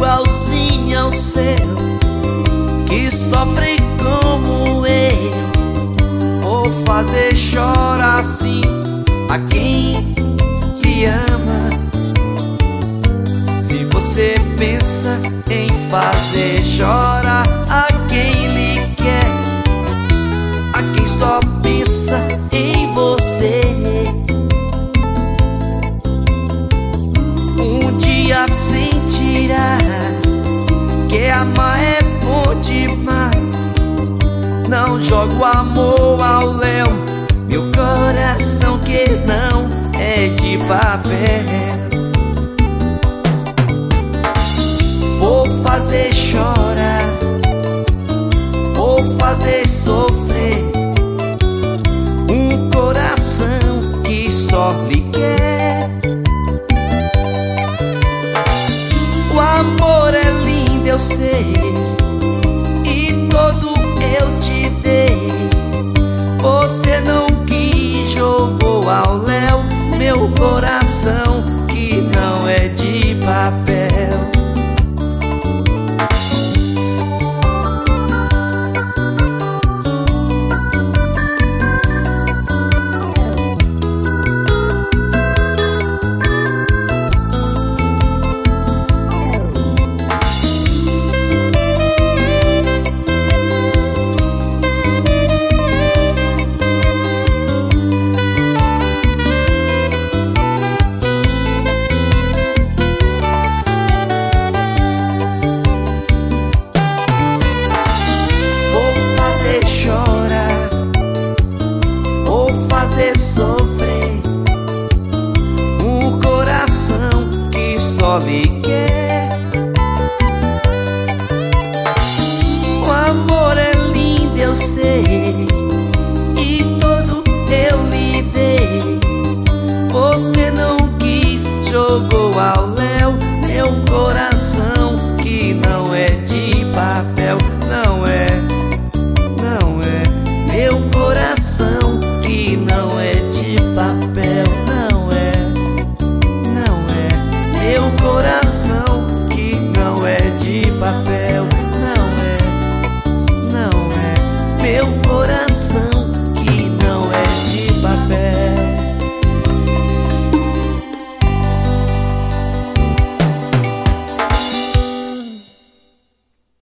igualzinho ao seu, que sofre como eu. Vou fazer chorar assim a quem te ama. Se você pensa em fazer chorar a quem lhe quer, a quem só pensa em você, um dia sentirá que amar é bom demais. Não jogo amor ao léu, meu coração que não é de papel. Vou fazer chorar, vou fazer sofrer um coração que só lhe quer. O amor é lindo, eu sei, e todo eu te dei. Você não quis, jogou ao léu meu coração que não é de papel. Fazer sofrer um coração que só lhe quer. O amor é lindo, eu sei, e todo eu lhe dei. Você não quis, jogou ao léu meu coração que não é de papel. Não é, não é meu coração que não é de papel. Não é, não é meu coração